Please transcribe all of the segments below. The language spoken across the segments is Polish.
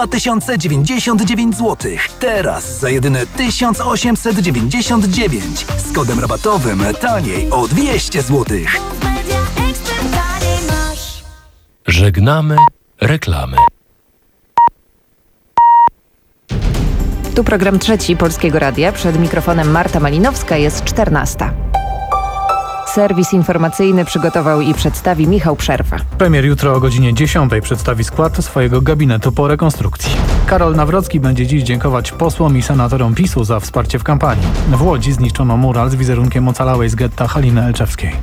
2099 zł. Teraz za jedyne 1899 z kodem rabatowym taniej o 200 zł. Żegnamy reklamy. Tu program trzeci Polskiego Radia. Przed mikrofonem Marta Malinowska, jest 14. Serwis informacyjny przygotował i przedstawi Michał Przerwa. Premier jutro o godzinie 10 przedstawi skład swojego gabinetu po rekonstrukcji. Karol Nawrocki będzie dziś dziękować posłom i senatorom PiS-u za wsparcie w kampanii. W Łodzi zniszczono mural z wizerunkiem ocalałej z getta Haliny Elczewskiej.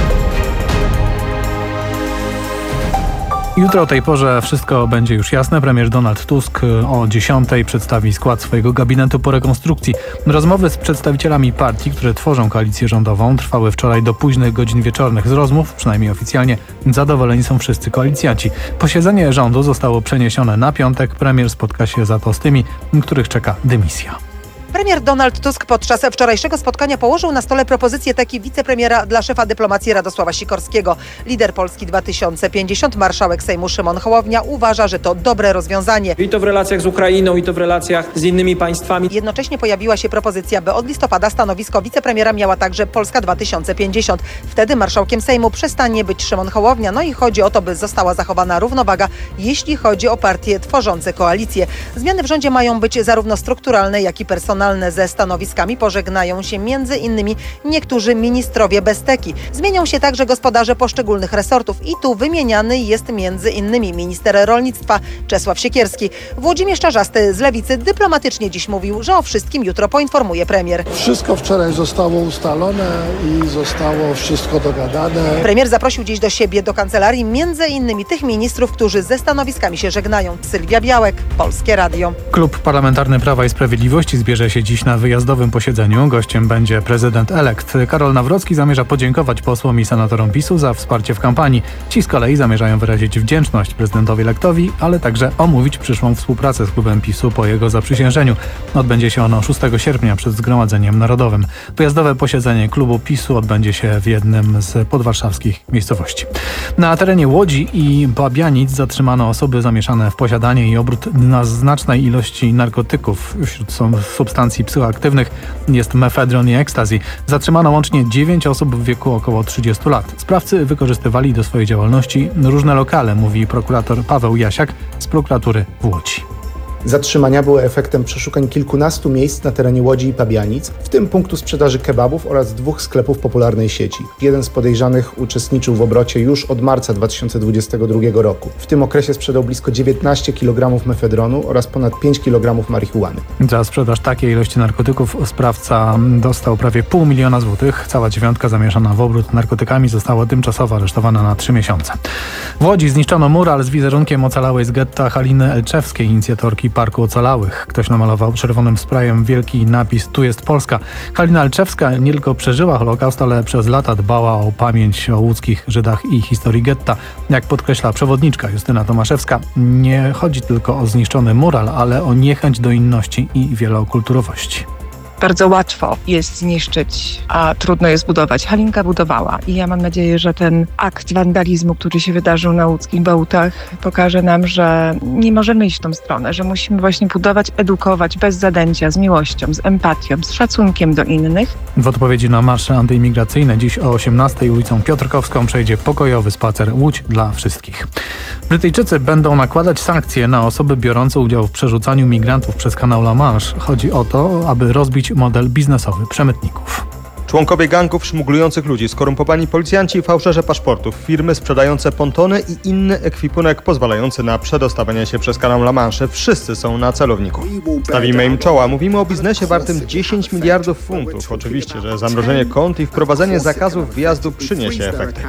Jutro o tej porze wszystko będzie już jasne. Premier Donald Tusk o 10 przedstawi skład swojego gabinetu po rekonstrukcji. Rozmowy z przedstawicielami partii, które tworzą koalicję rządową, trwały wczoraj do późnych godzin wieczornych. Z rozmów, przynajmniej oficjalnie, zadowoleni są wszyscy koalicjanci. Posiedzenie rządu zostało przeniesione na piątek. Premier spotka się za to z tymi, których czeka dymisja. Premier Donald Tusk podczas wczorajszego spotkania położył na stole propozycję takiej wicepremiera dla szefa dyplomacji Radosława Sikorskiego. Lider Polski 2050, marszałek Sejmu Szymon Hołownia uważa, że to dobre rozwiązanie. I to w relacjach z Ukrainą, i to w relacjach z innymi państwami. Jednocześnie pojawiła się propozycja, by od listopada stanowisko wicepremiera miała także Polska 2050. Wtedy marszałkiem Sejmu przestanie być Szymon Hołownia. No i chodzi o to, by została zachowana równowaga, jeśli chodzi o partie tworzące koalicję. Zmiany w rządzie mają być zarówno strukturalne, jak i personalne. Ze stanowiskami pożegnają się m.in. niektórzy ministrowie bez teki. Zmienią się także gospodarze poszczególnych resortów i tu wymieniany jest m.in. minister rolnictwa Czesław Siekierski. Włodzimierz Czarzasty z Lewicy dyplomatycznie dziś mówił, że o wszystkim jutro poinformuje premier. Wszystko wczoraj zostało ustalone i zostało wszystko dogadane. Premier zaprosił dziś do siebie do kancelarii m.in. tych ministrów, którzy ze stanowiskami się żegnają. Sylwia Białek, Polskie Radio. Klub Parlamentarny Prawa i Sprawiedliwości zbierze się dziś na wyjazdowym posiedzeniu. Gościem będzie prezydent-elekt. Karol Nawrocki zamierza podziękować posłom i senatorom PiS-u za wsparcie w kampanii. Ci z kolei zamierzają wyrazić wdzięczność prezydentowi-elektowi, ale także omówić przyszłą współpracę z klubem PiS-u po jego zaprzysiężeniu. Odbędzie się ono 6 sierpnia przed Zgromadzeniem Narodowym. Wyjazdowe posiedzenie klubu PiS-u odbędzie się w jednym z podwarszawskich miejscowości. Na terenie Łodzi i Pabianic zatrzymano osoby zamieszane w posiadanie i obrót znacznej ilości narkotyków. Wśród substancji psychoaktywnych jest mefedron i ekstazji. Zatrzymano łącznie 9 osób w wieku około 30 lat. Sprawcy wykorzystywali do swojej działalności różne lokale, mówi prokurator Paweł Jasiak z prokuratury w Łodzi. Zatrzymania były efektem przeszukań kilkunastu miejsc na terenie Łodzi i Pabianic, w tym punktu sprzedaży kebabów oraz 2 sklepów popularnej sieci. Jeden z podejrzanych uczestniczył w obrocie już od marca 2022 roku. W tym okresie sprzedał blisko 19 kg mefedronu oraz ponad 5 kg marihuany. Za sprzedaż takiej ilości narkotyków sprawca dostał prawie 500 000 złotych. Cała dziewiątka zamieszana w obrót narkotykami została tymczasowo aresztowana na 3 miesiące. W Łodzi zniszczono mural z wizerunkiem ocalałej z getta Haliny Elczewskiej, inicjatorki Parku Ocalałych. Ktoś namalował czerwonym sprayem wielki napis „Tu jest Polska”. Halina Elczewska nie tylko przeżyła Holokaust, ale przez lata dbała o pamięć o łódzkich Żydach i historii getta. Jak podkreśla przewodniczka Justyna Tomaszewska, nie chodzi tylko o zniszczony mural, ale o niechęć do inności i wielokulturowości. Bardzo łatwo jest zniszczyć, a trudno jest budować. Halinka budowała i ja mam nadzieję, że ten akt wandalizmu, który się wydarzył na łódzkich Bałutach, pokaże nam, że nie możemy iść w tą stronę, że musimy właśnie budować, edukować bez zadęcia, z miłością, z empatią, z szacunkiem do innych. W odpowiedzi na marsze antyimigracyjne dziś o 18 ulicą Piotrkowską przejdzie pokojowy spacer Łódź dla wszystkich. Brytyjczycy będą nakładać sankcje na osoby biorące udział w przerzucaniu migrantów przez kanał La Manche. Chodzi o to, aby rozbić model biznesowy przemytników. Członkowie gangów szmuglujących ludzi, skorumpowani policjanci, fałszerze paszportów, firmy sprzedające pontony i inny ekwipunek pozwalający na przedostawianie się przez kanał La Manche. Wszyscy są na celowniku. Stawimy im czoła. Mówimy o biznesie wartym 10 miliardów funtów. Oczywiście, że zamrożenie kont i wprowadzenie zakazów wjazdu przyniesie efekty.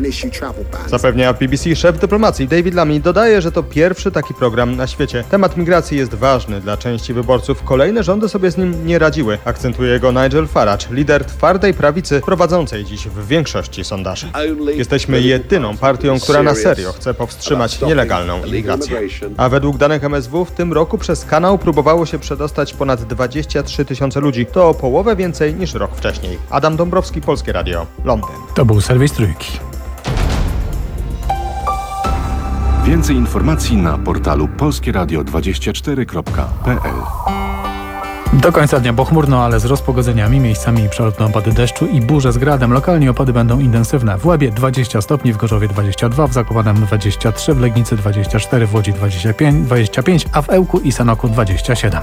Zapewnia BBC szef dyplomacji David Lammy. Dodaje, że to pierwszy taki program na świecie. Temat migracji jest ważny dla części wyborców. Kolejne rządy sobie z nim nie radziły. Akcentuje go Nigel Farage, lider twardej prawicy prowadzącej dziś w większości sondaży. Jesteśmy jedyną partią, która na serio chce powstrzymać nielegalną imigrację. A według danych MSW w tym roku przez kanał próbowało się przedostać ponad 23 000 ludzi. To o połowę więcej niż rok wcześniej. Adam Dąbrowski, Polskie Radio, Londyn. To był serwis Trójki. Więcej informacji na portalu polskieradio24.pl. Do końca dnia pochmurno, ale z rozpogodzeniami, miejscami przelotne opady deszczu i burze z gradem. Lokalnie opady będą intensywne. W Łebie 20 stopni, w Gorzowie 22, w Zakopanem 23, w Legnicy 24, w Łodzi 25, a w Ełku i Sanoku 27.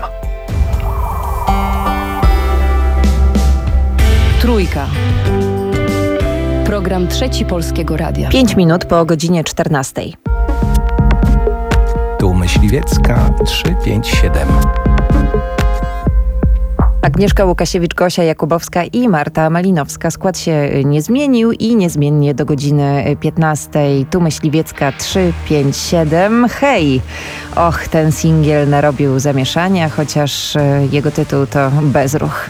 Trójka. Program Trzeci Polskiego Radia. 5 minut po godzinie 14. Tu Myśliwiecka 357. Agnieszka Łukasiewicz-Gosia, Jakubowska i Marta Malinowska. Skład się nie zmienił i niezmiennie do godziny 15. Tu Myśliwiecka 357. Hej! Och, ten singiel narobił zamieszania, chociaż jego tytuł to Bezruch.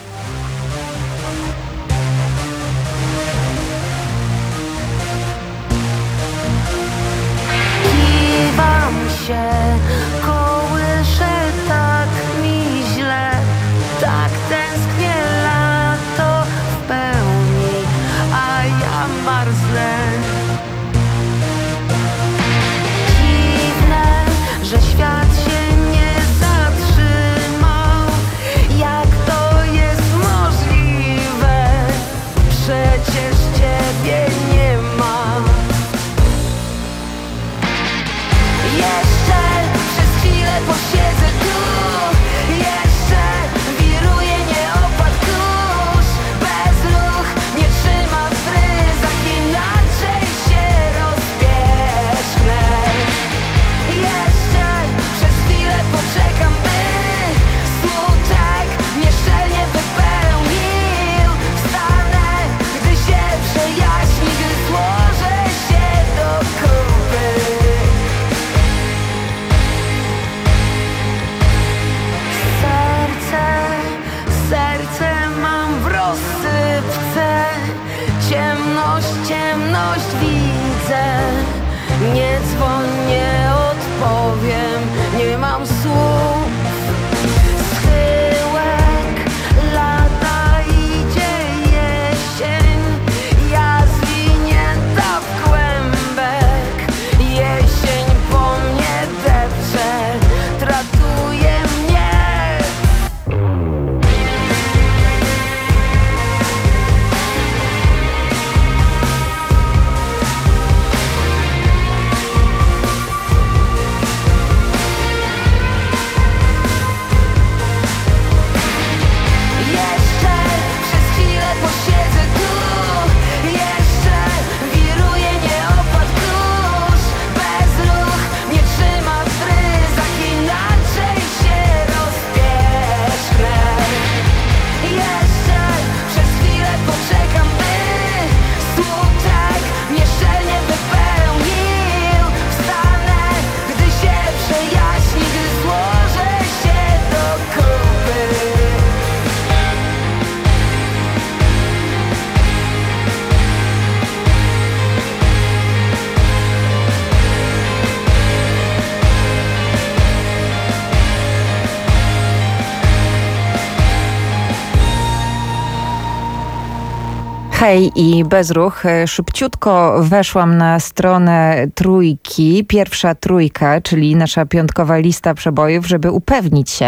Hej i Bezruch. Szybciutko weszłam na stronę Trójki, pierwsza trójka, czyli nasza piątkowa lista przebojów, żeby upewnić się,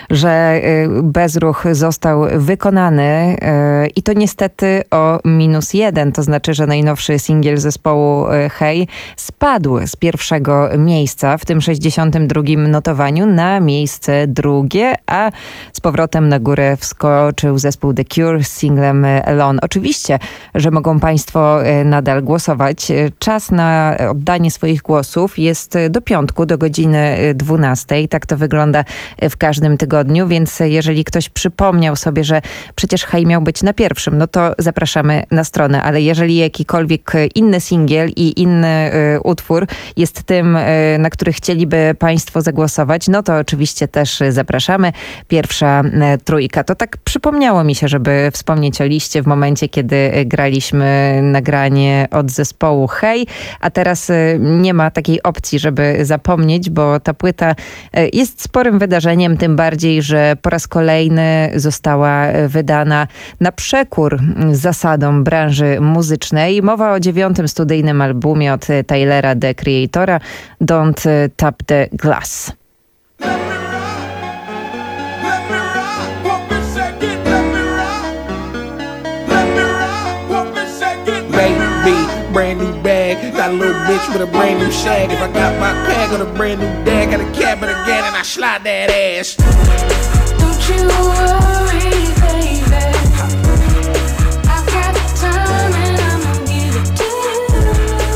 że Bezruch został wykonany i to niestety o -1. To znaczy, że najnowszy singiel zespołu Hej spadł z pierwszego miejsca w tym 62. notowaniu na miejsce drugie, a z powrotem na górę wskoczył zespół The Cure z singlem Alone. Oczywiście, że mogą Państwo nadal głosować. Czas na oddanie swoich głosów jest do piątku, do godziny 12. Tak to wygląda w każdym tygodniu, więc jeżeli ktoś przypomniał sobie, że przecież Hej miał być na pierwszym, no to zapraszamy na stronę, ale jeżeli jakikolwiek inny singiel i inny utwór jest tym, na który chcieliby Państwo zagłosować, no to oczywiście też zapraszamy. Pierwsza trójka. To tak przypomniało mi się, żeby wspomnieć o liście w momencie, kiedy kiedy graliśmy nagranie od zespołu Hej, a teraz nie ma takiej opcji, żeby zapomnieć, bo ta płyta jest sporym wydarzeniem, tym bardziej, że po raz kolejny została wydana na przekór zasadom branży muzycznej. Mowa o 9. studyjnym albumie od Tylera, The Creatora, Don't Tap the Glass. Brand new bag, got a little bitch with a brand new shag. If I got my pack on a brand new bag, got a cabin again and I slide that ass. Don't you worry, baby. I've got time and I'ma give it to you.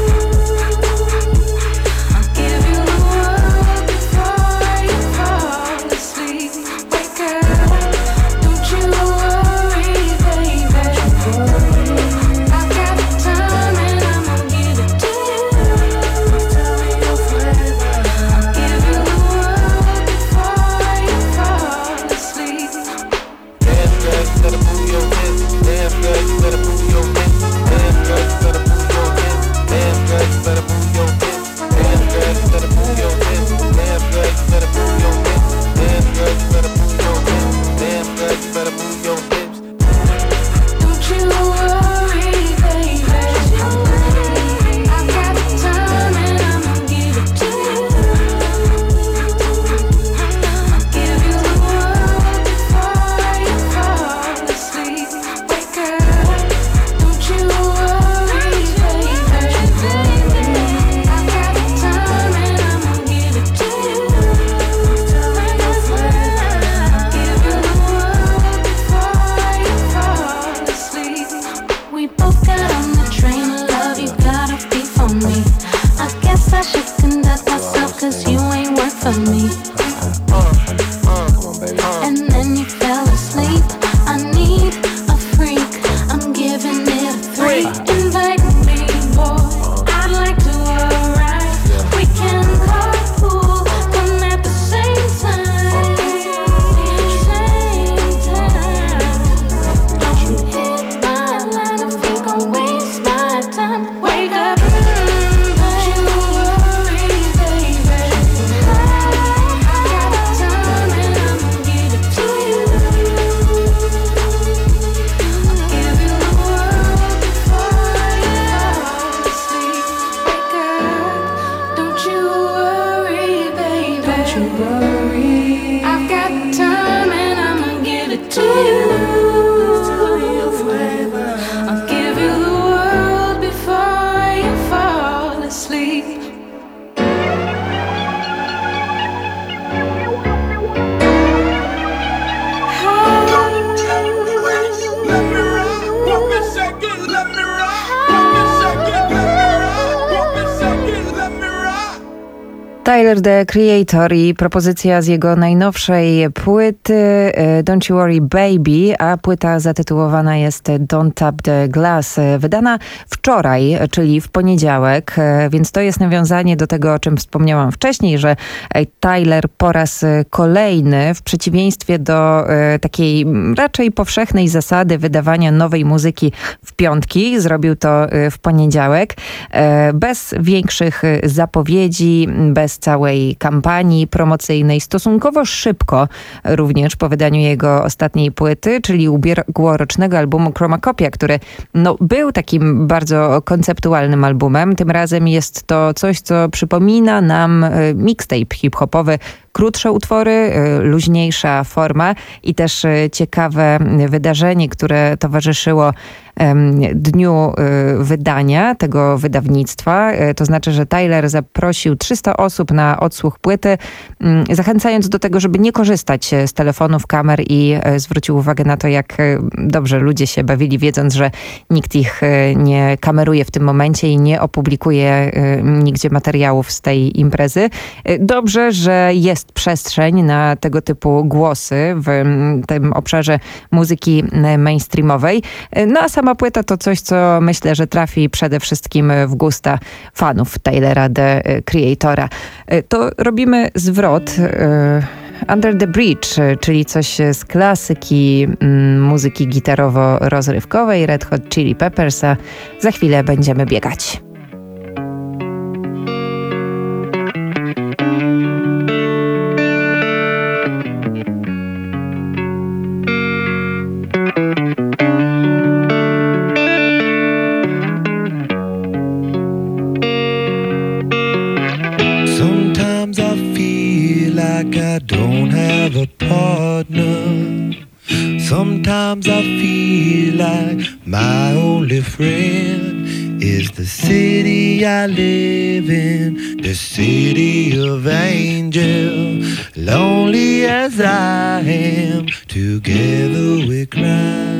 I'll give you the world before you fall asleep. Wake up, don't you worry, baby. I've got time and I'ma give it to you. Tell me your flavor. I'll give you the world before you fall asleep. Damn girl, you better move your hips. Damn girl, you better move your hips. Damn girl, you better move your hips. Damn girl, you better move your hips. Damn girl, you better move your hips. Damn girl, you better move your hips. Damn girl, you better move your hips. Damn girl, you better move your hips. Don't you worry, baby. I've got time and I'ma give it to you. I'll give you the world before you fall asleep. Wake up, don't you worry, baby. I've got time and I'ma give it to you. Tell me your flavor. I'll give you the world before you fall asleep. We both got on the train of love, you gotta be for me. I guess I should conduct myself cause you ain't work for me. And then you fell asleep. I need a freak, I'm giving it a 3. Invite me, boy, I'd like to arrive. We can carpool, come at the same time. Same time. Don't hit my line if you gon' waste my time. Wake up, don't you worry, baby. I got time and I'ma give it to you. I'll give you the world before you fall asleep. Wake up, don't you worry, baby. Don't you worry. I've got time and I'ma give it to you. Tell me your flavor. I'll give you the world before you fall asleep. Tyler, The Creator i propozycja z jego najnowszej płyty Don't You Worry Baby, a płyta zatytułowana jest Don't Tap the Glass, wydana wczoraj, czyli w poniedziałek, więc to jest nawiązanie do tego, o czym wspomniałam wcześniej, że Tyler po raz kolejny, w przeciwieństwie do takiej raczej powszechnej zasady wydawania nowej muzyki w piątki, zrobił to w poniedziałek, bez większych zapowiedzi, bez całej kampanii promocyjnej, stosunkowo szybko również po wydaniu jego ostatniej płyty, czyli ubiegłorocznego albumu Chromacopia, który był takim bardzo konceptualnym albumem. Tym razem jest to coś, co przypomina nam mixtape hip-hopowy, krótsze utwory, luźniejsza forma i też ciekawe wydarzenie, które towarzyszyło dniu wydania tego wydawnictwa. To znaczy, że Tyler zaprosił 300 osób na odsłuch płyty, zachęcając do tego, żeby nie korzystać z telefonów, kamer i zwrócił uwagę na to, jak dobrze ludzie się bawili, wiedząc, że nikt ich nie kameruje w tym momencie i nie opublikuje nigdzie materiałów z tej imprezy. Dobrze, że jest przestrzeń na tego typu głosy w tym obszarze muzyki mainstreamowej. No a sama płyta to coś, co myślę, że trafi przede wszystkim w gusta fanów Tylera, The Creatora. To robimy zwrot Under the Bridge, czyli coś z klasyki muzyki gitarowo-rozrywkowej Red Hot Chili Peppers, a za chwilę będziemy biegać. Sometimes I feel like I don't have a partner. Sometimes I feel like my only friend is the city I live in, the city of angels. Lonely as I am, together we cry.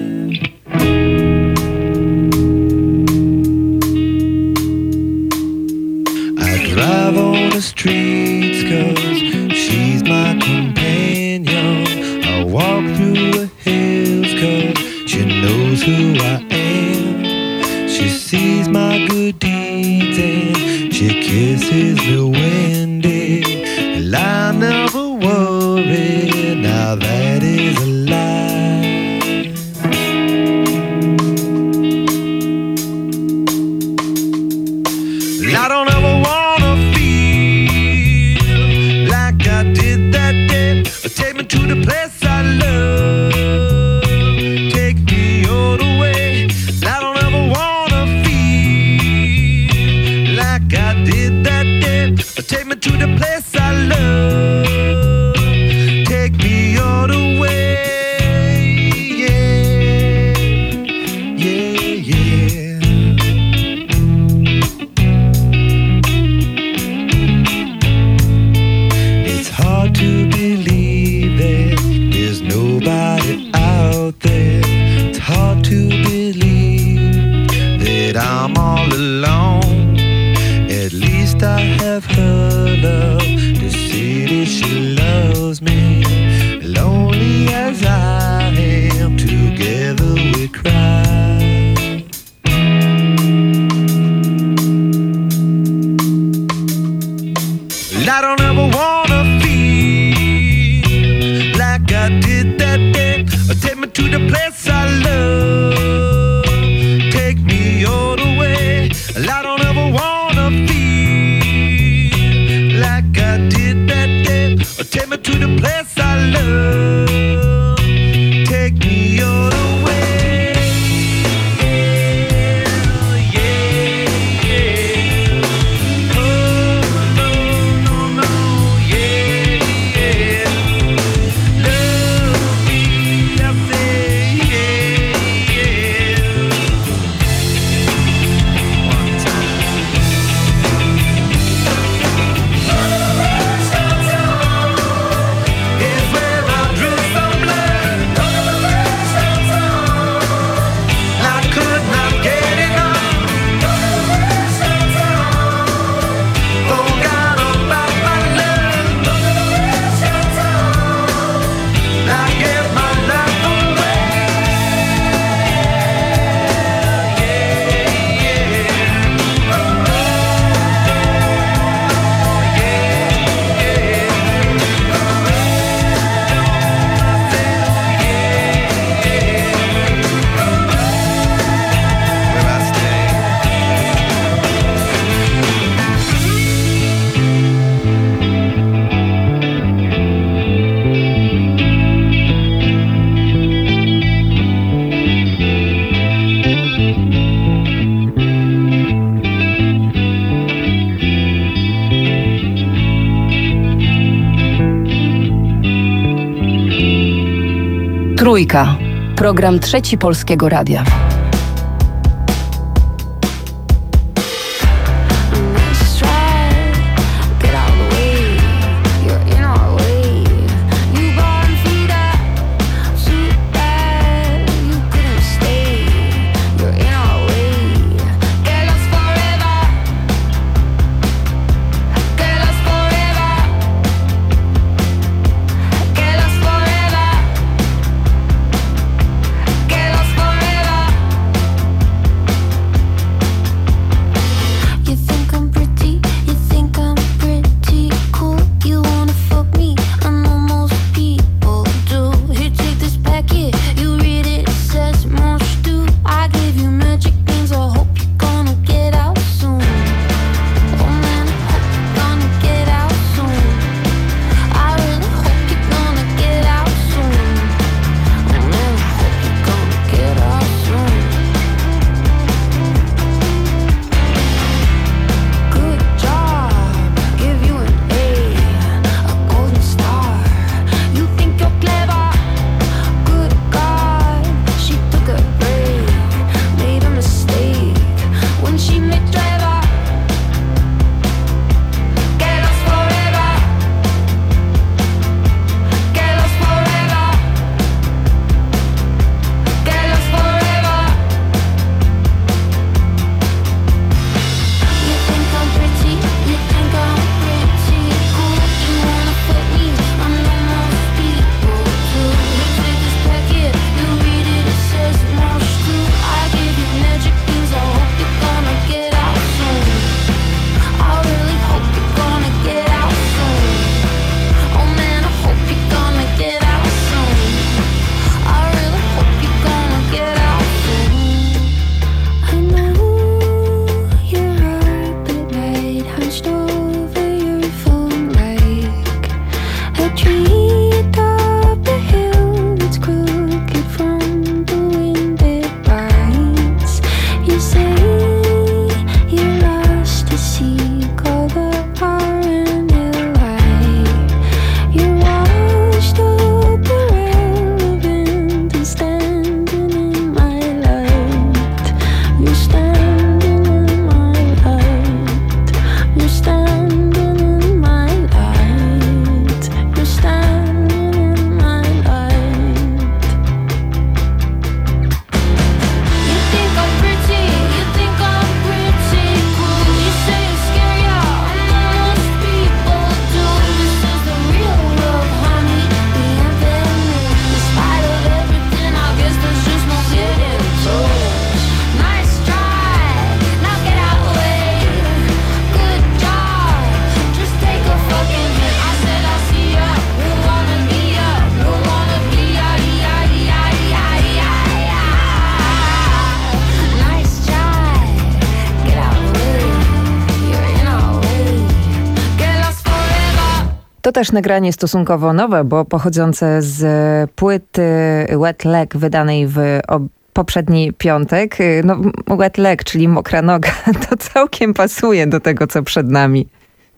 Drive on the streets 'cause she's my companion. I walk through the hills 'cause she knows who I am. She sees my good deeds and she kisses me windy. And I never worry, now that is a lie. I don't ever want take me to the place I love. Take me all the way. I don't ever wanna feel like I did that day. Take me to the place I love. Take me all the way. Yeah, yeah, yeah. It's hard to believe there's nobody out there. It's hard to believe that I'm all alone. At least I have her love to see that she loves me. Lonely as I am, together we cry. I don't ever wanna feel like I did that day. Take me to the place I love. Take me all the way. I don't ever wanna feel like I did that day. Take me to the place I love. Take me all the way. Yeah, yeah. Oh, no, no, no, yeah, yeah. Love me, I say, yeah, yeah. One time. Is where I drew some blood. I could not get enough. Forgot about my love. I gave my life away. Where I stay. Trójka. Program Trzeci Polskiego Radia. Forever. To też nagranie stosunkowo nowe, bo pochodzące z płyty Wet Leg wydanej w poprzedni piątek. No, wet leg, czyli mokra noga, to całkiem pasuje do tego, co przed nami.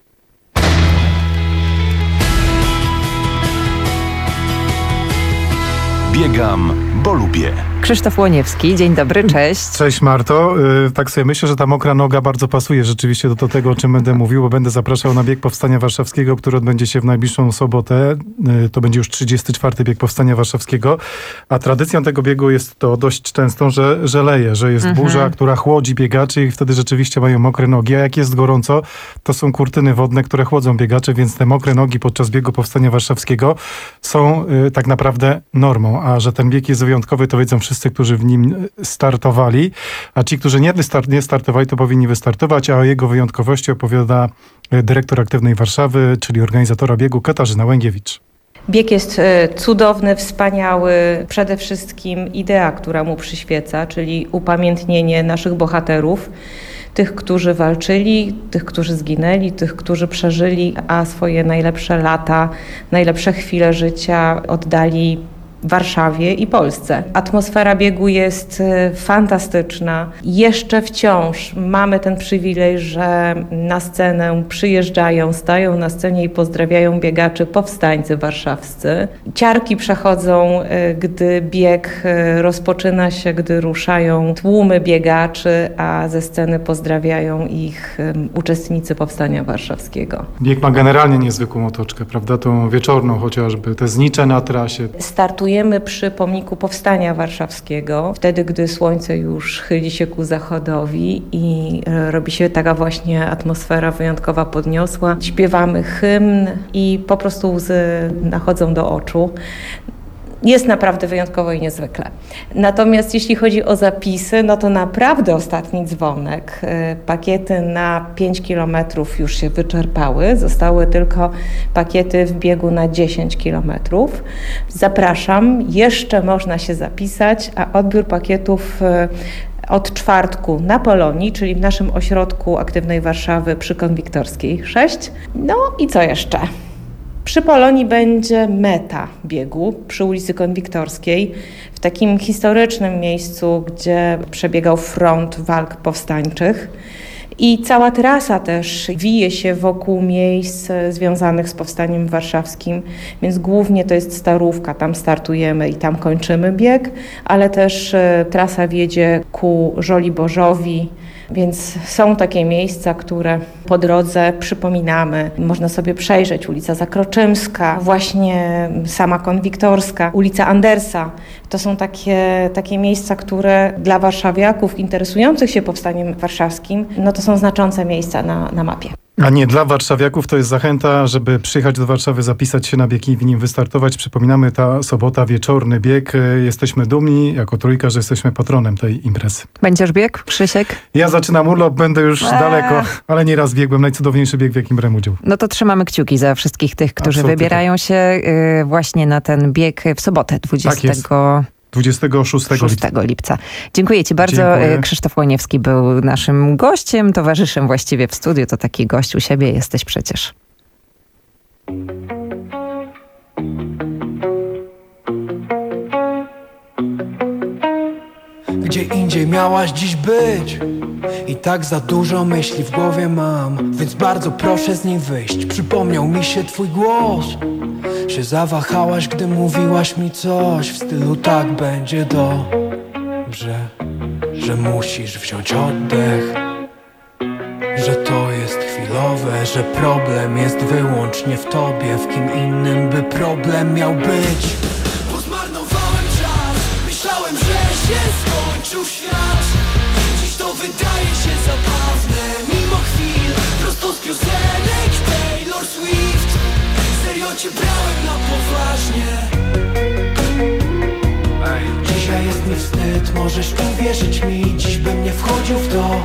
Biegam, bo lubię. Krzysztof Łoniewski, dzień dobry, cześć. Cześć Marto. Tak sobie myślę, że ta mokra noga bardzo pasuje rzeczywiście do tego, o czym będę mówił, bo będę zapraszał na bieg Powstania Warszawskiego, który odbędzie się w najbliższą sobotę. To będzie już 34. bieg Powstania Warszawskiego, a tradycją tego biegu jest to dość często, że leje, że jest burza, która chłodzi biegaczy i wtedy rzeczywiście mają mokre nogi, a jak jest gorąco, to są kurtyny wodne, które chłodzą biegaczy, więc te mokre nogi podczas biegu Powstania Warszawskiego są tak naprawdę normą, a że ten bieg jest wyjątkowy, to wiedzą wszyscy, którzy w nim startowali, a ci, którzy nie startowali, to powinni wystartować, a o jego wyjątkowości opowiada dyrektor Aktywnej Warszawy, czyli organizatora biegu Katarzyna Łęgiewicz. Bieg jest cudowny, wspaniały. Przede wszystkim idea, która mu przyświeca, czyli upamiętnienie naszych bohaterów, tych, którzy walczyli, tych, którzy zginęli, tych, którzy przeżyli, a swoje najlepsze lata, najlepsze chwile życia oddali Warszawie i Polsce. Atmosfera biegu jest fantastyczna. Jeszcze wciąż mamy ten przywilej, że na scenę przyjeżdżają, stają na scenie i pozdrawiają biegaczy powstańcy warszawscy. Ciarki przechodzą, gdy bieg rozpoczyna się, gdy ruszają tłumy biegaczy, a ze sceny pozdrawiają ich uczestnicy Powstania Warszawskiego. Bieg ma generalnie niezwykłą otoczkę, prawda? Tą wieczorną chociażby, te znicze na trasie. Startujemy przy pomniku Powstania Warszawskiego, wtedy, gdy słońce już chyli się ku zachodowi i robi się taka właśnie atmosfera wyjątkowa, podniosła. Śpiewamy hymn i po prostu łzy nachodzą do oczu. Jest naprawdę wyjątkowo i niezwykle. Natomiast jeśli chodzi o zapisy, no to naprawdę ostatni dzwonek. Pakiety na 5 kilometrów już się wyczerpały. Zostały tylko pakiety w biegu na 10 kilometrów. Zapraszam, jeszcze można się zapisać, a odbiór pakietów od czwartku na Polonii, czyli w naszym ośrodku Aktywnej Warszawy przy Konwiktorskiej 6. No i co jeszcze? Przy Polonii będzie meta biegu przy ulicy Konwiktorskiej, w takim historycznym miejscu, gdzie przebiegał front walk powstańczych. I cała trasa też wije się wokół miejsc związanych z Powstaniem Warszawskim, więc głównie to jest Starówka, tam startujemy i tam kończymy bieg, ale też trasa wiedzie ku Żoliborzowi, więc są takie miejsca, które po drodze przypominamy. Można sobie przejrzeć ulica Zakroczymska, właśnie sama Konwiktorska, ulica Andersa. To są takie miejsca, które dla warszawiaków interesujących się Powstaniem Warszawskim, no to są znaczące miejsca na mapie. A nie, dla warszawiaków to jest zachęta, żeby przyjechać do Warszawy, zapisać się na bieg i w nim wystartować. Przypominamy, ta sobota, wieczorny bieg. Jesteśmy dumni jako trójka, że jesteśmy patronem tej imprezy. Będziesz bieg, Krzysiek? Ja zaczynam urlop, będę już daleko, ale nieraz biegłem. Najcudowniejszy bieg, w jakim brałem udział. No to trzymamy kciuki za wszystkich tych, którzy Absolutnie wybierają się właśnie na ten bieg w sobotę 26 lipca. Dziękuję Ci bardzo. Dziękuję. Krzysztof Łoniewski był naszym gościem, towarzyszem właściwie w studiu. To taki gość u siebie jesteś przecież. Gdzie indziej miałaś dziś być i tak za dużo myśli w głowie mam, więc bardzo proszę z niej wyjść. Przypomniał mi się twój głos, się zawahałaś, gdy mówiłaś mi coś w stylu tak będzie dobrze, że musisz wziąć oddech, że to jest chwilowe, że problem jest wyłącznie w tobie, w kim innym by problem miał być. Bo zmarnowałem czas, myślałem, że się skończył świat. Dziś to wydaje się zabawne, mimo chwil, prosto z piosenek Taylor Swift. Serio cię brałem na poważnie. Dzisiaj jest mi wstyd, możesz uwierzyć mi, dziś bym nie wchodził w to.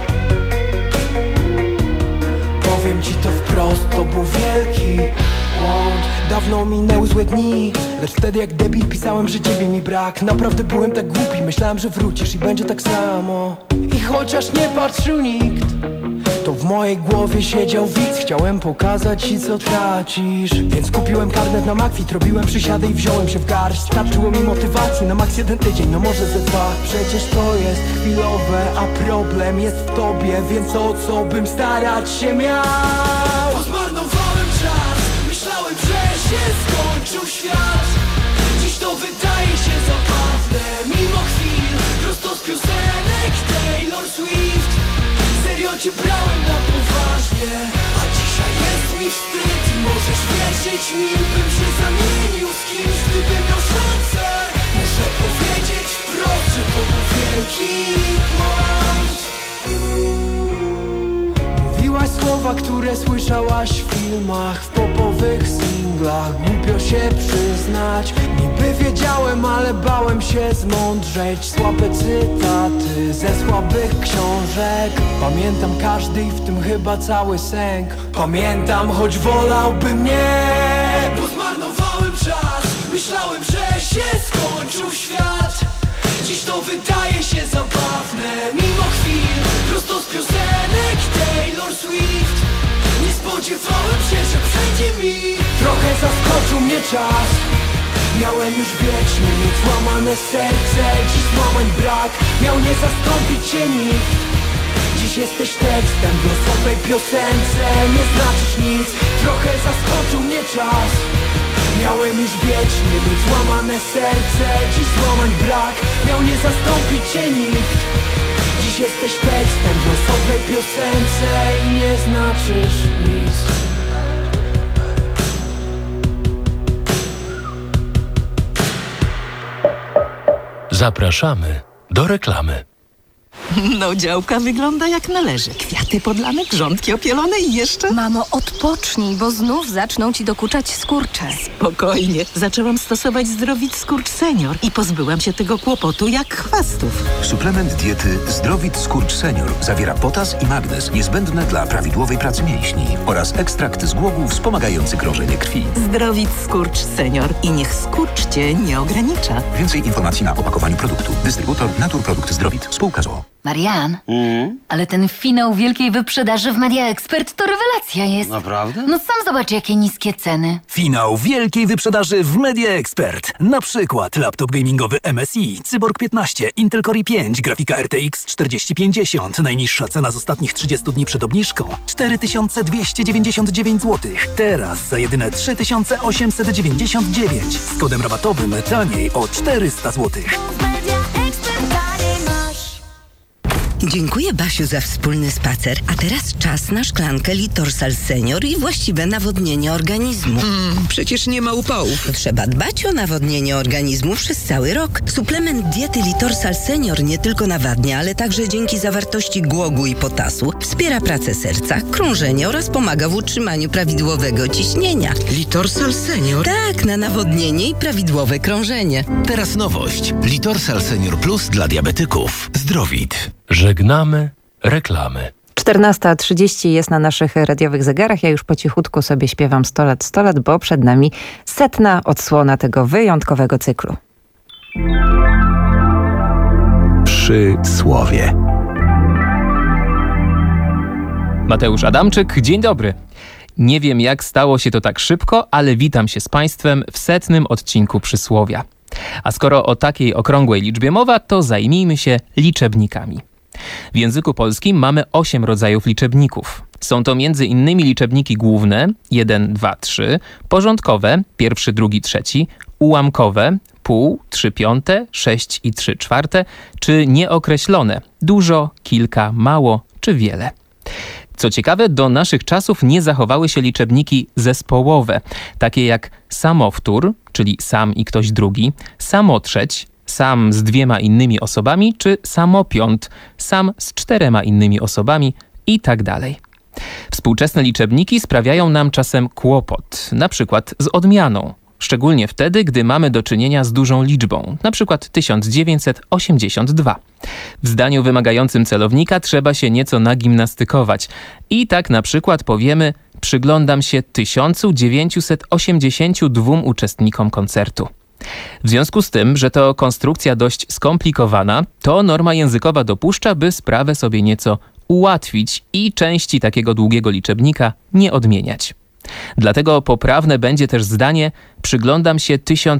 Powiem ci to wprost, to był wielki błąd. Dawno minęły złe dni, lecz wtedy jak debil pisałem, że ciebie mi brak. Naprawdę byłem tak głupi, myślałem, że wrócisz i będzie tak samo. I chociaż nie patrzył nikt, to w mojej głowie siedział widz. Chciałem pokazać ci, co tracisz, więc kupiłem karnet na Macfit, robiłem przysiady i wziąłem się w garść. Starczyło mi motywacji na maks 1 tydzień, no może ze 2. Przecież to jest chwilowe, a problem jest w tobie, więc o co bym starać się miał? Bo zmarnowałem czas, myślałem, że się skończył świat. Dziś to wydaje się zabawne, mimo chwil, prosto z piosenek Taylor Swift. Serio cię brałem na poważnie, a dzisiaj jest mi wstyd. Możesz wierzyć mi, bym się zamienił z kimś, gdybym miał szansę. Muszę powiedzieć wprost, że to był wielki błąd. Mówiłaś słowa, które słyszałaś w filmach, w popowych singlach. Głupio się przyznać, niby wiedziałem, ale bałem się zmądrzeć. Słabe cytaty ze słabych książek. Pamiętam każdy i w tym chyba cały sęk. Pamiętam, choć wolałbym nie. Bo zmarnowałem czas, myślałem, że się skończył świat. Dziś to wydaje się zabawne, mimo chwil, prosto z piosenek Taylor Swift. Nie spodziewałem się, że przejdzie mi. Trochę zaskoczył mnie czas. Miałem już wiecznie mieć złamane serce. Dziś złamań brak, miał nie zastąpić cię nikt. Dziś jesteś tekstem w losowej piosence. Nie znaczysz nic, trochę zaskoczył mnie czas. Miałem już wiecznie mieć złamane serce. Dziś złamań brak, miał nie zastąpić cię nikt. Dziś jesteś tekstem w losowej piosence i nie znaczysz nic. Zapraszamy do reklamy. No, działka wygląda jak należy. Kwiaty podlane, grządki opielone i jeszcze... Mamo, odpocznij, bo znów zaczną ci dokuczać skurcze. Spokojnie. Zaczęłam stosować Zdrowit Skurcz Senior i pozbyłam się tego kłopotu jak chwastów. Suplement diety Zdrowit Skurcz Senior zawiera potas i magnez niezbędne dla prawidłowej pracy mięśni oraz ekstrakt z głogu wspomagający krążenie krwi. Zdrowit Skurcz Senior i niech skurcz cię nie ogranicza. Więcej informacji na opakowaniu produktu. Dystrybutor Naturprodukt Zdrowit. Spółka z o.o. Marian, ale ten finał wielkiej wyprzedaży w Media Expert to rewelacja jest. Naprawdę? No sam zobacz, jakie niskie ceny. Finał wielkiej wyprzedaży w Media Expert. Na przykład laptop gamingowy MSI, Cyborg 15, Intel Core i5, grafika RTX 4050. Najniższa cena z ostatnich 30 dni przed obniżką 4299 zł. Teraz za jedyne 3899. Z kodem rabatowym taniej o 400 zł. Dziękuję, Basiu, za wspólny spacer. A teraz czas na szklankę Litorsal Senior i właściwe nawodnienie organizmu. Przecież nie ma upałów. Trzeba dbać o nawodnienie organizmu przez cały rok. Suplement diety Litorsal Senior nie tylko nawadnia, ale także dzięki zawartości głogu i potasu wspiera pracę serca, krążenie oraz pomaga w utrzymaniu prawidłowego ciśnienia. Litorsal Senior? Tak, na nawodnienie i prawidłowe krążenie. Teraz nowość. Litorsal Senior Plus dla diabetyków. Zdrowit. Żegnamy reklamy. 14:30 jest na naszych radiowych zegarach. Ja już po cichutku sobie śpiewam 100 lat, 100 lat, bo przed nami 100. odsłona tego wyjątkowego cyklu. Przy słowie. Mateusz Adamczyk, dzień dobry. Nie wiem, jak stało się to tak szybko, ale witam się z Państwem w 100. odcinku Przysłowia. A skoro o takiej okrągłej liczbie mowa, to zajmijmy się liczebnikami. W języku polskim mamy 8 rodzajów liczebników. Są to m.in. liczebniki główne 1, 2, 3, porządkowe 1, 2, 3, ułamkowe pół, 3/5, 6 i 3/4, czy nieokreślone dużo, kilka, mało czy wiele. Co ciekawe, do naszych czasów nie zachowały się liczebniki zespołowe, takie jak samowtór, czyli sam i ktoś drugi, samotrzeć, sam z 2 innymi osobami, czy samopiąt, sam z 4 innymi osobami i tak dalej. Współczesne liczebniki sprawiają nam czasem kłopot, na przykład z odmianą. Szczególnie wtedy, gdy mamy do czynienia z dużą liczbą, na przykład 1982. W zdaniu wymagającym celownika trzeba się nieco nagimnastykować. I tak na przykład powiemy: przyglądam się 1982 uczestnikom koncertu. W związku z tym, że to konstrukcja dość skomplikowana, to norma językowa dopuszcza, by sprawę sobie nieco ułatwić i części takiego długiego liczebnika nie odmieniać. Dlatego poprawne będzie też zdanie: przyglądam się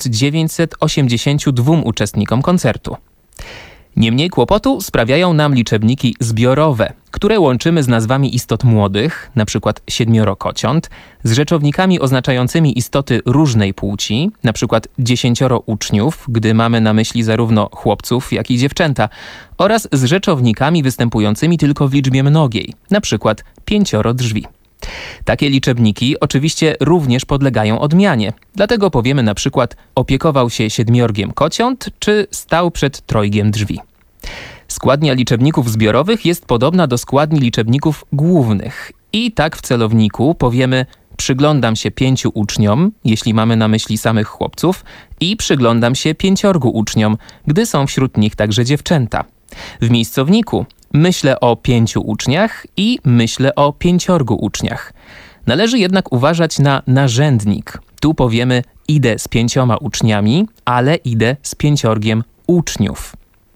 1982 uczestnikom koncertu. Niemniej kłopotu sprawiają nam liczebniki zbiorowe, które łączymy z nazwami istot młodych, np. 7 kociąt, z rzeczownikami oznaczającymi istoty różnej płci, np. 10 uczniów, gdy mamy na myśli zarówno chłopców, jak i dziewczęta, oraz z rzeczownikami występującymi tylko w liczbie mnogiej, np. 5 drzwi. Takie liczebniki oczywiście również podlegają odmianie, dlatego powiemy na przykład: opiekował się 7 kociąt, czy stał przed 3 drzwi. Składnia liczebników zbiorowych jest podobna do składni liczebników głównych i tak w celowniku powiemy: przyglądam się 5 uczniom, jeśli mamy na myśli samych chłopców, i przyglądam się 5 uczniom, gdy są wśród nich także dziewczęta. W miejscowniku myślę o 5 uczniach i myślę o 5 uczniach. Należy jednak uważać na narzędnik. Tu powiemy: idę z 5 uczniami, ale idę z 5 uczniów.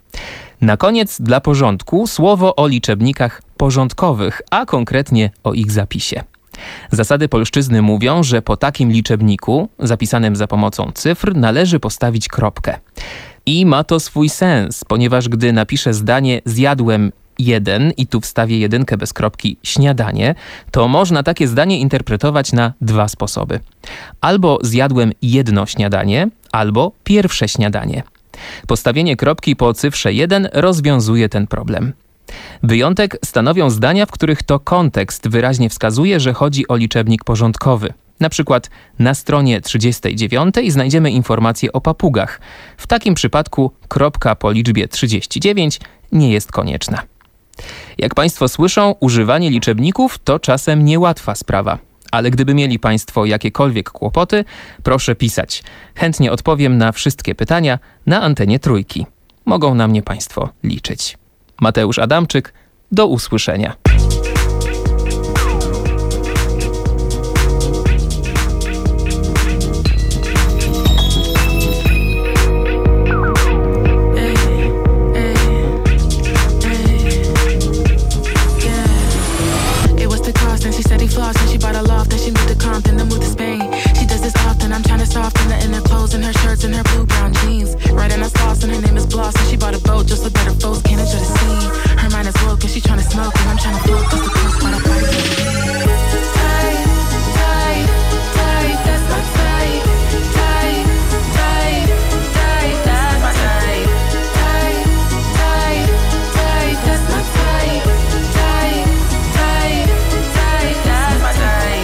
Na koniec dla porządku słowo o liczebnikach porządkowych, a konkretnie o ich zapisie. Zasady polszczyzny mówią, że po takim liczebniku, zapisanym za pomocą cyfr, należy postawić kropkę. I ma to swój sens, ponieważ gdy napiszę zdanie: zjadłem 1 i tu wstawię 1 bez kropki, śniadanie, to można takie zdanie interpretować na 2 sposoby. Albo zjadłem 1 śniadanie, albo pierwsze śniadanie. Postawienie kropki po cyfrze 1 rozwiązuje ten problem. Wyjątek stanowią zdania, w których to kontekst wyraźnie wskazuje, że chodzi o liczebnik porządkowy. Na przykład na stronie 39 znajdziemy informację o papugach. W takim przypadku kropka po liczbie 39 nie jest konieczna. Jak Państwo słyszą, używanie liczebników to czasem niełatwa sprawa. Ale gdyby mieli Państwo jakiekolwiek kłopoty, proszę pisać. Chętnie odpowiem na wszystkie pytania na antenie Trójki. Mogą na mnie Państwo liczyć. Mateusz Adamczyk, do usłyszenia. In her blue brown jeans, riding a sauce and her name is Bloss. And she bought a boat just so that her foes can't enjoy the scene. Her mind is woke and she tryna smoke, and I'm tryna float cause the coast got a party. Tight, tight, tight, that's my tight. Tight, tight, tight, that's my tight. Tight, tight, tight, that's my tight. Tight, tight, tight, that's my tight.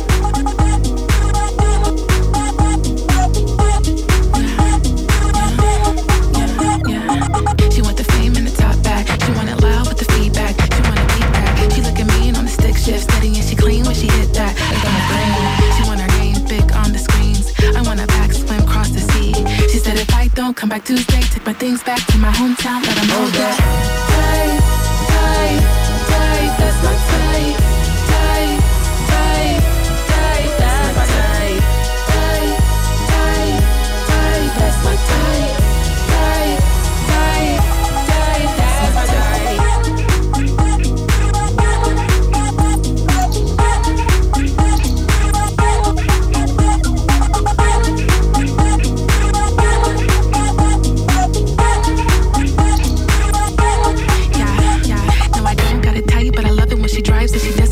She want the fame and the top back. She want it loud with the feedback. She want it beat back. She look at me and on the stick shift, steady and she clean when she hit that. It's on the brain. She want her name big on the screens. I want a back swim across the sea. She said if I don't come back Tuesday, take my things back to my hometown, let 'em know that. Tight, tight, tight, that's my tight. Tight, tight, tight, that's my tight. Tight, tight, tight, that's my tight. Tight, tight, tight, that's my tight. Yeah, no I don't got it tight, but I love it when she drives and she does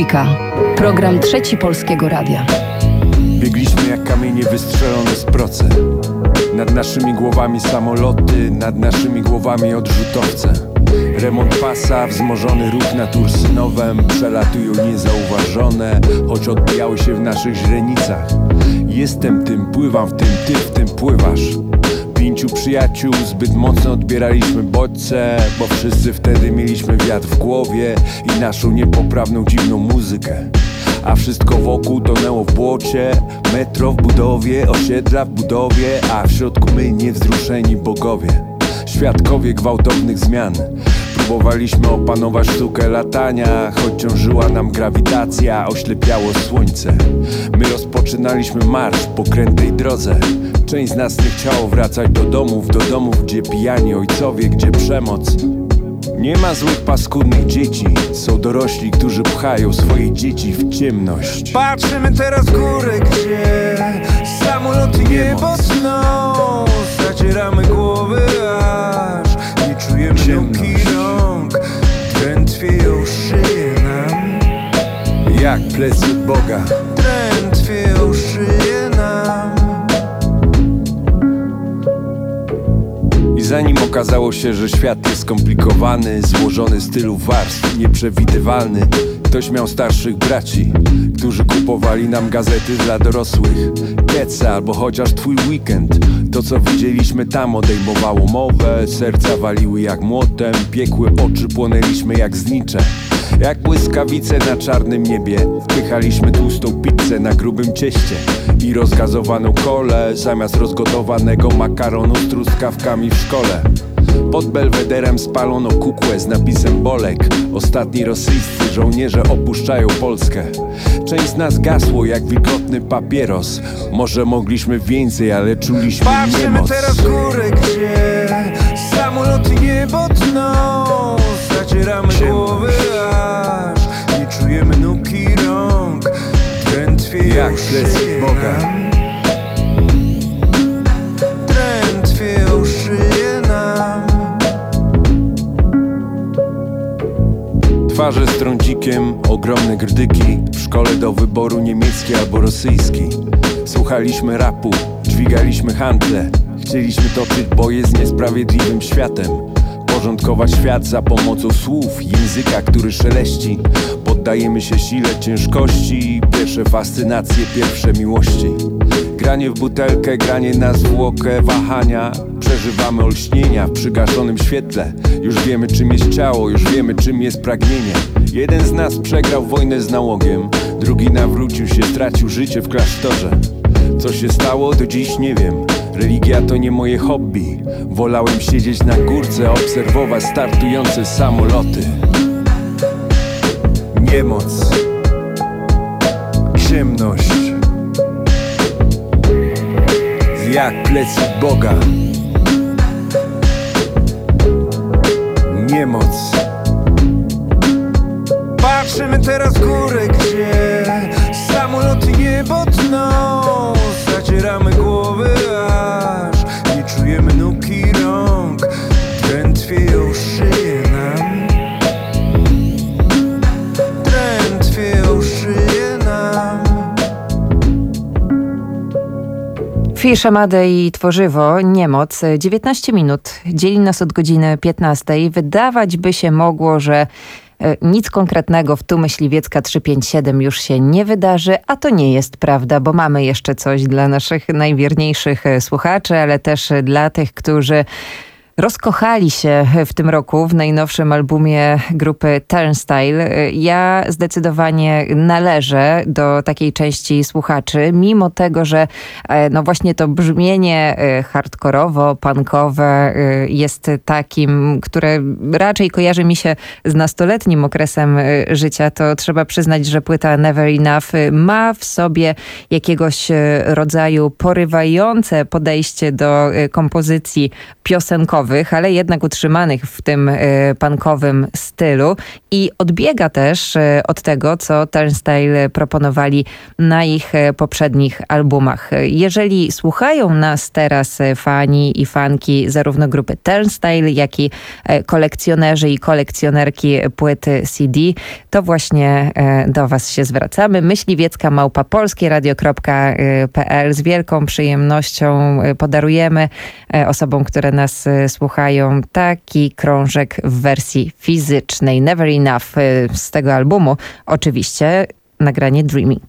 Trójka. Program Trzeci Polskiego Radia. Biegliśmy jak kamienie wystrzelone z procy. Nad naszymi głowami samoloty, nad naszymi głowami odrzutowce. Remont pasa, wzmożony ruch nad Ursynowem przelatują niezauważone, choć odbijały się w naszych źrenicach. Jestem tym, pływam w tym, ty w tym pływasz. 5 przyjaciół, zbyt mocno odbieraliśmy bodźce, bo wszyscy wtedy mieliśmy wiatr w głowie i naszą niepoprawną, dziwną muzykę. A wszystko wokół tonęło w błocie, metro w budowie, osiedla w budowie, a w środku my niewzruszeni bogowie, świadkowie gwałtownych zmian. Próbowaliśmy opanować sztukę latania, choć ciążyła nam grawitacja, oślepiało słońce. My rozpoczynaliśmy marsz po krętej drodze. Część z nas nie chciało wracać do domów, gdzie pijani ojcowie, gdzie przemoc. Nie ma złych, paskudnych dzieci, są dorośli, którzy pchają swoje dzieci w ciemność. Patrzymy teraz w górę, gdzie samoloty niebo tną. Zacieramy głowy, aż nie czujemy nóg i rąk. Drętwieją szyje nam, jak plecy Boga. drętwieją szyje nam. I zanim okazało się, że świat jest skomplikowany, złożony z tylu warstw, nieprzewidywalny, ktoś miał starszych braci, którzy kupowali nam gazety dla dorosłych. Pieca albo chociaż twój weekend. To co widzieliśmy tam odejmowało mowę, serca waliły jak młotem, piekły oczy, płonęliśmy jak znicze. Jak błyskawice na czarnym niebie, wpychaliśmy tłustą pizzę na grubym cieście i rozgazowaną kolę zamiast rozgotowanego makaronu z truskawkami w szkole. Pod Belwederem spalono kukłę z napisem Bolek. Ostatni rosyjscy żołnierze opuszczają Polskę. Część z nas gasło jak wilgotny papieros. Może mogliśmy więcej, ale czuliśmy Patrzymy niemoc. teraz w górę, gdzie samoloty niebo tną. Zacieramy głowy, aż nie czujemy nóg i rąk. Drętwieją jak plecy szyje Boga. nam. Drętwieją szyje nam. Twarze z trądzikiem, ogromne grdyki. W szkole do wyboru niemiecki albo rosyjski. Słuchaliśmy rapu, dźwigaliśmy handle. Chcieliśmy toczyć boje z niesprawiedliwym światem. Porządkować świat za pomocą słów, języka, który szeleści. Poddajemy się sile ciężkości, pierwsze fascynacje, pierwsze miłości. Granie w butelkę, granie na zwłokę, wahania. Przeżywamy olśnienia w przygaszonym świetle. Już wiemy czym jest ciało, już wiemy czym jest pragnienie. Jeden z nas przegrał wojnę z nałogiem, drugi nawrócił się, stracił życie w klasztorze. Co się stało, do dziś nie wiem. Religia to nie moje hobby. Wolałem siedzieć na górce, obserwować startujące samoloty. Niemoc, ciemność, jak plecy Boga. Niemoc. Patrzymy teraz w górę, gdzie samoloty niebo tną. Zacieramy głowy, aż nie czujemy nóg i rąk. Drętwieją szyje nam. Drętwieją szyje nam. Fisz, Amade i Tworzywo, Niemoc. 19 minut dzieli nas od godziny 15. Wydawać by się mogło, że nic konkretnego w Tu Myśliwiecka 357 już się nie wydarzy, a to nie jest prawda, bo mamy jeszcze coś dla naszych najwierniejszych słuchaczy, ale też dla tych, którzy rozkochali się w tym roku w najnowszym albumie grupy Turnstile. Ja zdecydowanie należę do takiej części słuchaczy, mimo tego, że no właśnie to brzmienie hardkorowo-punkowe jest takim, które raczej kojarzy mi się z nastoletnim okresem życia, to trzeba przyznać, że płyta Never Enough ma w sobie jakiegoś rodzaju porywające podejście do kompozycji piosenkowych. rockowych, ale jednak utrzymanych w tym punkowym stylu i odbiega też od tego, co Turnstile proponowali na ich poprzednich albumach. Jeżeli słuchają nas teraz fani i fanki zarówno grupy Turnstile, jak i kolekcjonerzy i kolekcjonerki płyty CD, to właśnie do was się zwracamy. myśliwiecka@polskieradio.pl. Z wielką przyjemnością podarujemy osobom, które nas słuchają, taki krążek w wersji fizycznej. Never Enough z tego albumu. Oczywiście nagranie Dreaming.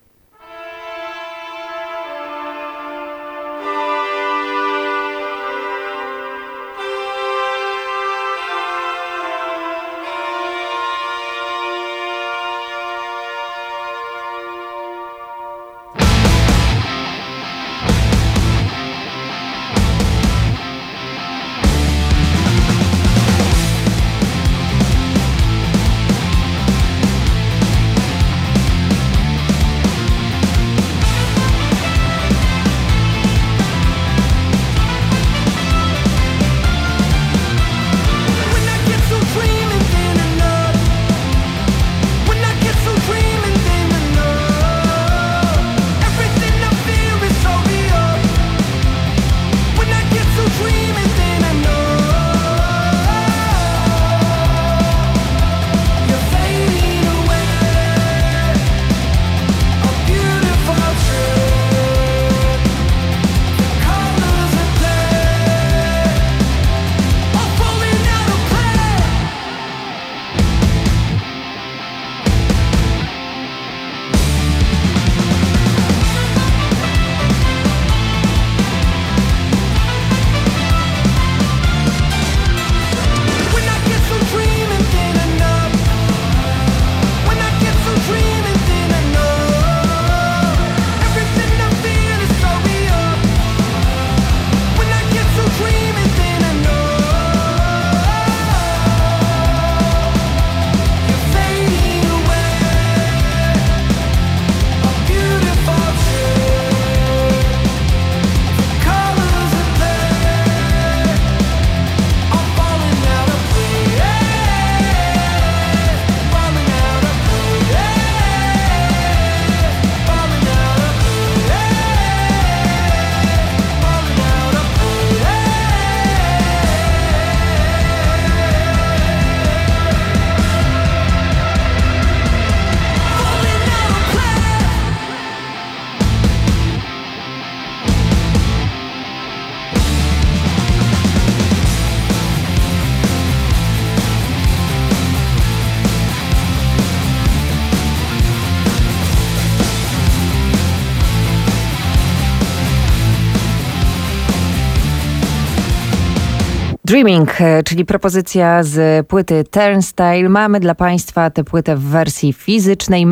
Dreaming, czyli propozycja z płyty Turnstile. Mamy dla Państwa tę płytę w wersji fizycznej.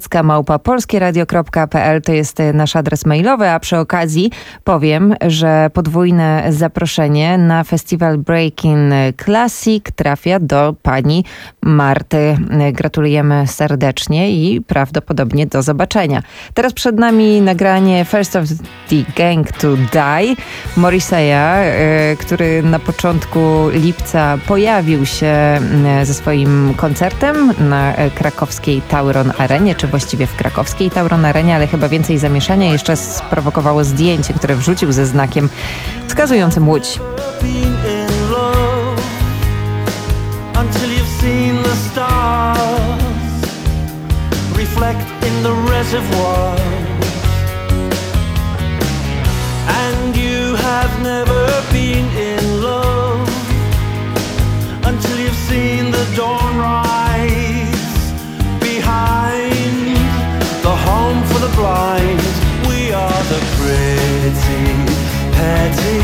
myśliwiecka@polskieradio.pl to jest nasz adres mailowy, a przy okazji powiem, że podwójne zaproszenie na festiwal Breaking Classic trafia do pani Marty. Gratulujemy serdecznie i prawdopodobnie do zobaczenia. Teraz przed nami nagranie First of the Gang to Die Morrissey'a, który na początku lipca pojawił się ze swoim koncertem na krakowskiej Tauron Arenie, czy właściwie w krakowskiej Tauron Arenie, ale chyba więcej zamieszania jeszcze sprowokowało zdjęcie, które wrzucił ze znakiem wskazującym Łódź. Until you've seen the dawn rise behind the home for the blind. We are the pretty, petty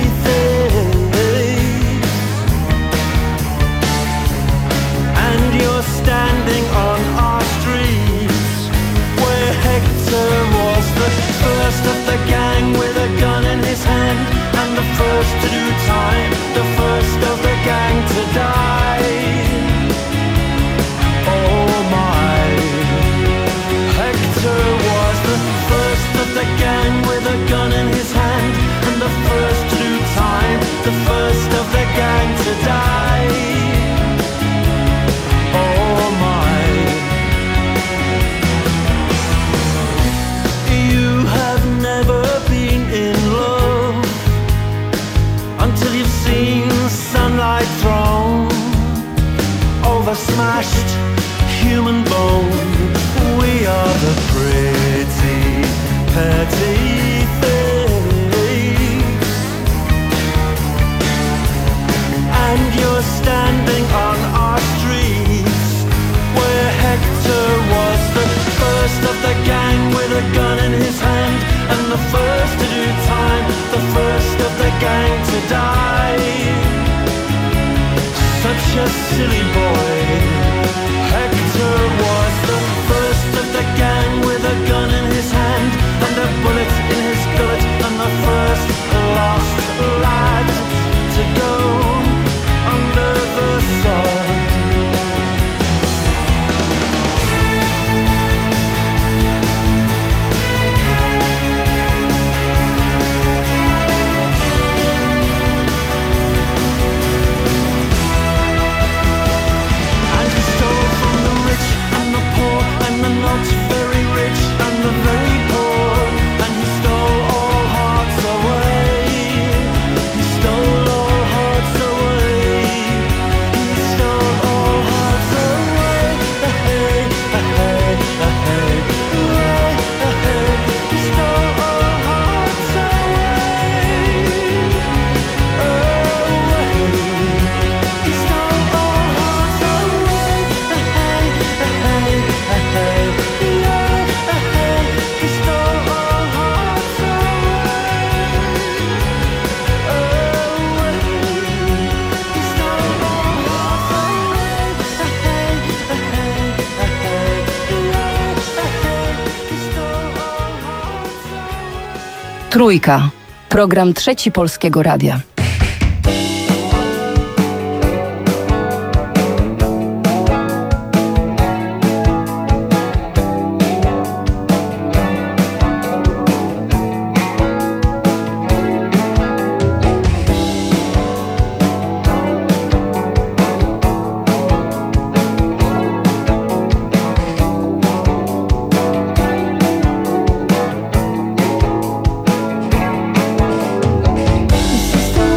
things, and you're standing on our streets where Hector was the first of the gang with a gun in his hand, and the first to do time, the first of the gang to die. crushed human bone. We are the pretty, petty thieves. And you're standing on our streets, where Hector was the first of the gang with a gun in his hand, and the first to do time, the first of the gang to die. Such a silly boy. Hector was the first of the gang with a gun in his hand and a bullet in his gullet, and the first lost lad to go under the sun. Not very rich and the very poor, and he stole all hearts away. He stole all hearts away. He stole all hearts away. Hey, hey, hey, hey. He stole all hearts away. He stole all hearts away. Hey, hey, hey. Trójka. Program Trzeci Polskiego Radia. Sister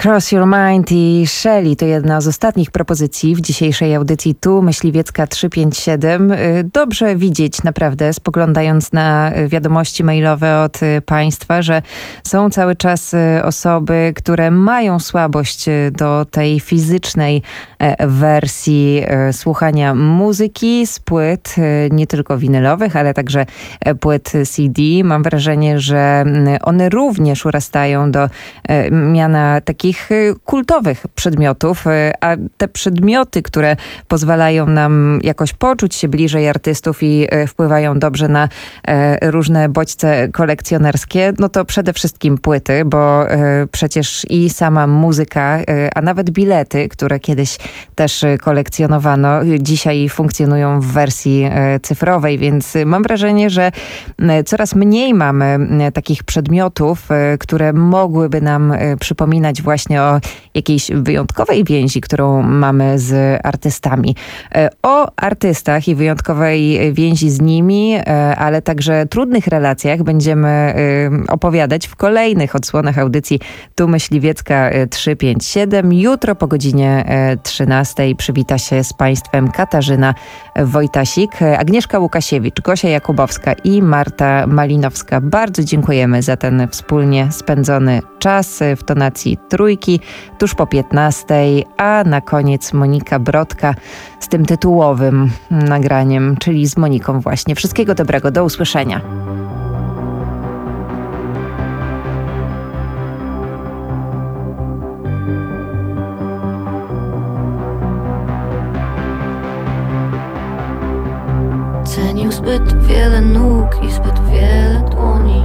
Cross Your Mind i Shelly to jedna z ostatnich propozycji w dzisiejszej audycji Tu Myśliwiecka 357. Dobrze widzieć naprawdę, spoglądając na wiadomości mailowe od Państwa, że są cały czas osoby, które mają słabość do tej fizycznej wersji słuchania muzyki z płyt, nie tylko winylowych, ale także płyt CD. Mam wrażenie, że one również urastają do miana takich kultowych przedmiotów, a te przedmioty, które pozwalają nam jakoś poczuć się bliżej artystów i wpływają dobrze na różne bodźce kolekcjonerskie, no to przede wszystkim płyty, bo przecież i sama muzyka, a nawet bilety, które kiedyś też kolekcjonowano, dzisiaj funkcjonują w wersji cyfrowej, więc mam wrażenie, że coraz mniej mamy takich przedmiotów, które mogłyby nam przypominać właśnie o jakiejś wyjątkowej więzi, którą mamy z artystami. O artystach i wyjątkowej więzi z nimi, ale także trudnych relacjach będziemy opowiadać w kolejnych odsłonach audycji Tu Myśliwiecka 357. Jutro po godzinie 13 przywita się z Państwem Katarzyna Wojtasik, Agnieszka Łukasiewicz, Gosia Jakubowska i Marta Malinowska. Bardzo dziękujemy za ten wspólnie spędzony czas w tonacji trójki, tuż po 15, a na koniec Monika Brodka z tym tytułowym nagraniem, czyli z Moniką właśnie. Wszystkiego dobrego, do usłyszenia. Cenił zbyt wiele nóg i zbyt wiele dłoni.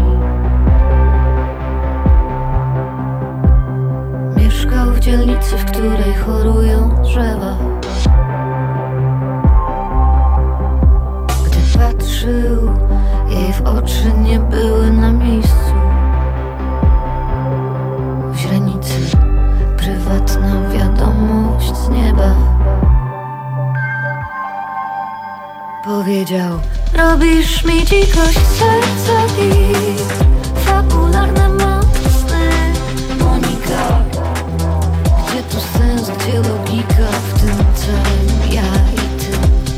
Mieszkał w dzielnicy, w której chorują drzewa. Gdy patrzył, jej w oczy nie były na miejscu. W źrenicy prywatna wiadomość z nieba. Powiedział: robisz mi dzikość serca i fabularne mocne. Monika, gdzie tu sens, gdzie logika w tym całym ja i ty?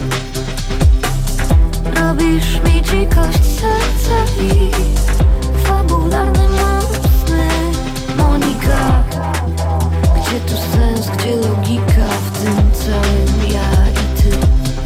Robisz mi dzikość serca i fabularne mocne. Monika, gdzie tu sens, gdzie logika w tym całym ja i ty?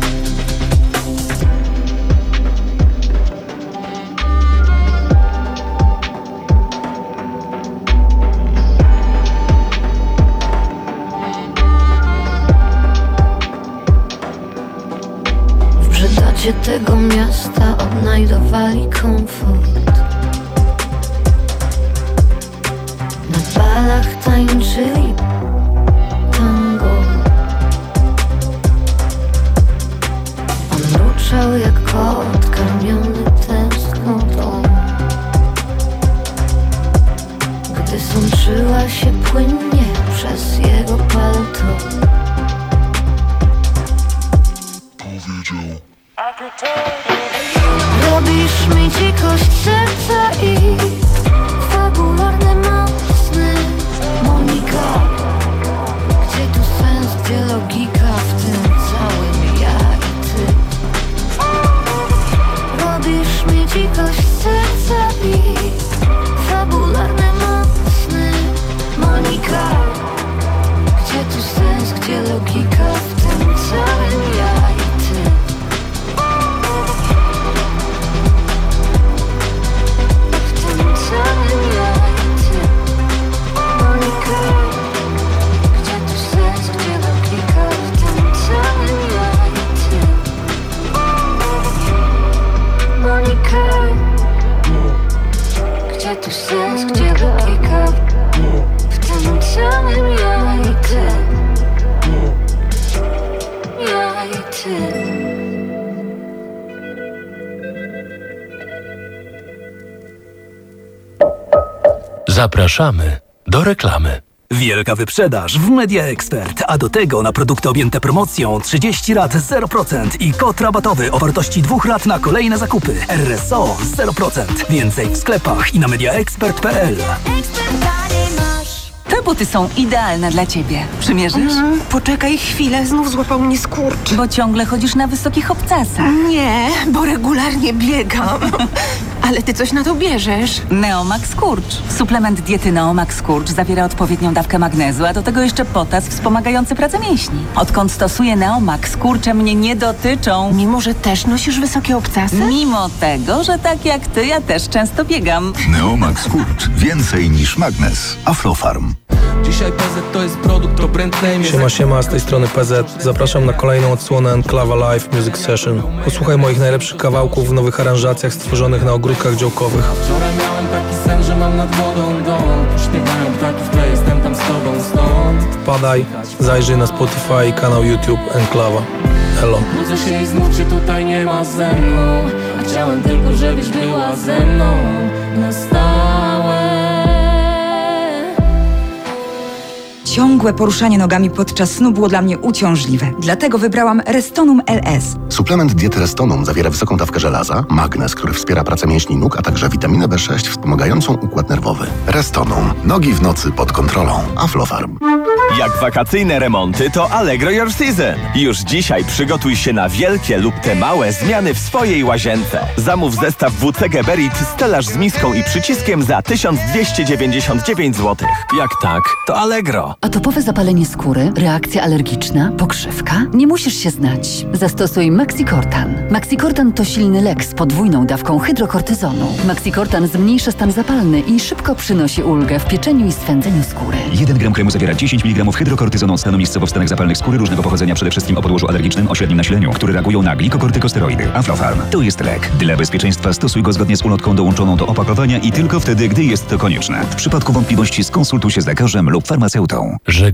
W tego miasta odnajdowali komfort. Na balach tańczyli tango. On mruczał jak kot karmiony tęsknotą. Gdy sączyła się płynnie przez jego palto, powiedział: robisz mi dzikość serca i fabularne mocne. Monika, gdzie tu sens, gdzie logika w tym całym ja i ty? Robisz mi dzikość serca i fabularne mocne. Monika, gdzie tu sens, gdzie logika w tym całym ja i ty? Gdzie tu sens, gdzie logika w tym całym ja i ty? Ja i ty. Zapraszamy do reklamy. Wielka wyprzedaż w Media Expert, a do tego na produkty objęte promocją 30 rat 0% i kod rabatowy o wartości 2 rat na kolejne zakupy. RSO 0%. Więcej w sklepach i na mediaexpert.pl. Te buty są idealne dla ciebie. Przymierzysz? Poczekaj chwilę, znów złapał mnie skurcz. Bo ciągle chodzisz na wysokich obcasach. Nie, bo regularnie biegam. Ale ty coś na to bierzesz. Neomax Skurcz. Suplement diety Neomax Skurcz zawiera odpowiednią dawkę magnezu, a do tego jeszcze potas wspomagający pracę mięśni. Odkąd stosuję Neomax, skurcze mnie nie dotyczą. Mimo, że też nosisz wysokie obcasy? Mimo tego, że tak jak ty, ja też często biegam. Neomax Skurcz. Więcej niż magnes. Aflofarm. Dzisiaj PZ to jest produkt, to brand name. Siema, z tej strony PZ. Zapraszam na kolejną odsłonę Enklawa Live Music Session. Posłuchaj moich najlepszych kawałków w nowych aranżacjach stworzonych na ogródkach działkowych. Wczoraj miałem taki sen, że mam nad wodą dom. Śpiewają ptaki w tle, jestem tam z tobą stąd. Wpadaj, zajrzyj na Spotify i kanał YouTube Enklawa. Hello. Budzę się i znów cię tutaj nie ma ze mną. A chciałem tylko, żebyś była ze mną na stałe. Ciągłe poruszanie nogami podczas snu było dla mnie uciążliwe. Dlatego wybrałam Restonum LS. Suplement diety Restonum zawiera wysoką dawkę żelaza, magnes, który wspiera pracę mięśni nóg, a także witaminę B6 wspomagającą układ nerwowy. Restonum. Nogi w nocy pod kontrolą. Aflofarm. Jak wakacyjne remonty, to Allegro Your Season. Już dzisiaj przygotuj się na wielkie lub te małe zmiany w swojej łazience. Zamów zestaw WC Geberit stelaż z miską i przyciskiem za 1299 zł. Jak tak, to Allegro. Atopowe zapalenie skóry, reakcja alergiczna, pokrzywka? Nie musisz się znać. Zastosuj Maxicortan. Maxicortan to silny lek z podwójną dawką hydrokortyzonu. Maxicortan zmniejsza stan zapalny i szybko przynosi ulgę w pieczeniu i swędzeniu skóry. 1 gram kremu zawiera 10 mg hydrokortyzonu stanu miejscowo w stanach zapalnych skóry różnego pochodzenia, przede wszystkim o podłożu alergicznym o średnim nasileniu, które reagują na glikokortykosteroidy. Aflofarm. To jest lek. Dla bezpieczeństwa stosuj go zgodnie z ulotką dołączoną do opakowania i tylko wtedy, gdy jest to konieczne. W przypadku wątpliwości skonsultuj się z lekarzem lub farmaceutą.